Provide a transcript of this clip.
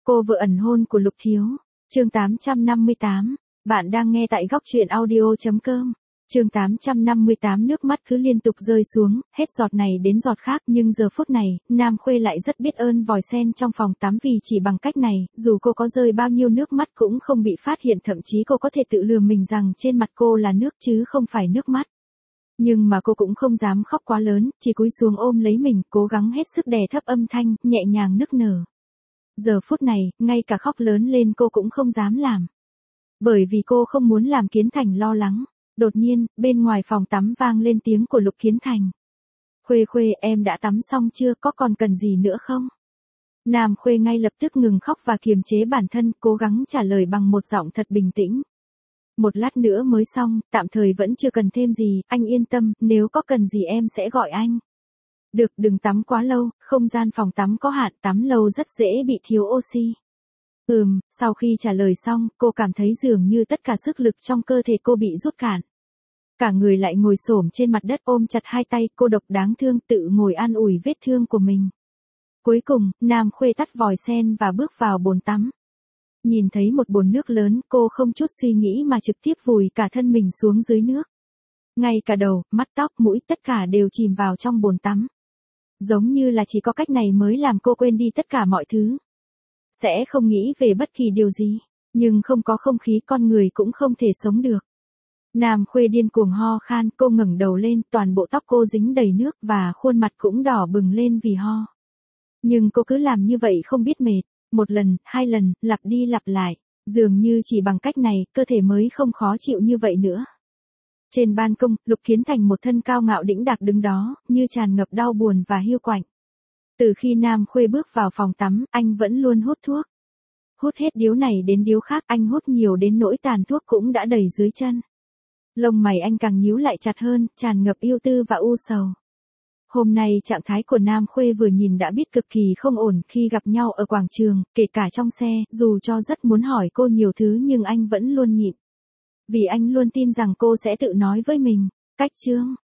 Cô vợ ẩn hôn của Lục Thiếu. Chương 858. Bạn đang nghe tại góc truyện audio.com. Chương 858. Nước mắt cứ liên tục rơi xuống, hết giọt này đến giọt khác, nhưng giờ phút này, Nam Khuê lại rất biết ơn vòi sen trong phòng tắm, vì chỉ bằng cách này, dù cô có rơi bao nhiêu nước mắt cũng không bị phát hiện, thậm chí cô có thể tự lừa mình rằng trên mặt cô là nước chứ không phải nước mắt. Nhưng mà cô cũng không dám khóc quá lớn, chỉ cúi xuống ôm lấy mình, cố gắng hết sức đè thấp âm thanh, nhẹ nhàng nức nở. Giờ phút này, ngay cả khóc lớn lên cô cũng không dám làm. Bởi vì cô không muốn làm Kiến Thành lo lắng. Đột nhiên, bên ngoài phòng tắm vang lên tiếng của Lục Kiến Thành. Khuê Khuê, em đã tắm xong chưa, có còn cần gì nữa không? Nam Khuê ngay lập tức ngừng khóc và kiềm chế bản thân, cố gắng trả lời bằng một giọng thật bình tĩnh. Một lát nữa mới xong, tạm thời vẫn chưa cần thêm gì, anh yên tâm, nếu có cần gì em sẽ gọi anh. Được, đừng tắm quá lâu, không gian phòng tắm có hạn, tắm lâu rất dễ bị thiếu oxy. Sau khi trả lời xong, cô cảm thấy dường như tất cả sức lực trong cơ thể cô bị rút cạn. Cả người lại ngồi xổm trên mặt đất ôm chặt hai tay, cô độc đáng thương tự ngồi an ủi vết thương của mình. Cuối cùng, Nam Khuê tắt vòi sen và bước vào bồn tắm. Nhìn thấy một bồn nước lớn, cô không chút suy nghĩ mà trực tiếp vùi cả thân mình xuống dưới nước. Ngay cả đầu, mắt, tóc, mũi tất cả đều chìm vào trong bồn tắm. Giống như là chỉ có cách này mới làm cô quên đi tất cả mọi thứ. Sẽ không nghĩ về bất kỳ điều gì, nhưng không có không khí con người cũng không thể sống được. Nam Khuê điên cuồng ho khan, cô ngẩng đầu lên, toàn bộ tóc cô dính đầy nước và khuôn mặt cũng đỏ bừng lên vì ho. Nhưng cô cứ làm như vậy không biết mệt, một lần, hai lần, lặp đi lặp lại, dường như chỉ bằng cách này, cơ thể mới không khó chịu như vậy nữa. Trên ban công, Lục Kiến Thành một thân cao ngạo đĩnh đạc đứng đó, như tràn ngập đau buồn và hiu quạnh. Từ khi Nam Khuê bước vào phòng tắm, anh vẫn luôn hút thuốc. Hút hết điếu này đến điếu khác, anh hút nhiều đến nỗi tàn thuốc cũng đã đầy dưới chân. Lông mày anh càng nhíu lại chặt hơn, tràn ngập ưu tư và u sầu. Hôm nay trạng thái của Nam Khuê vừa nhìn đã biết cực kỳ không ổn. Khi gặp nhau ở quảng trường, kể cả trong xe, dù cho rất muốn hỏi cô nhiều thứ nhưng anh vẫn luôn nhịn. Vì anh luôn tin rằng cô sẽ tự nói với mình. Cách chương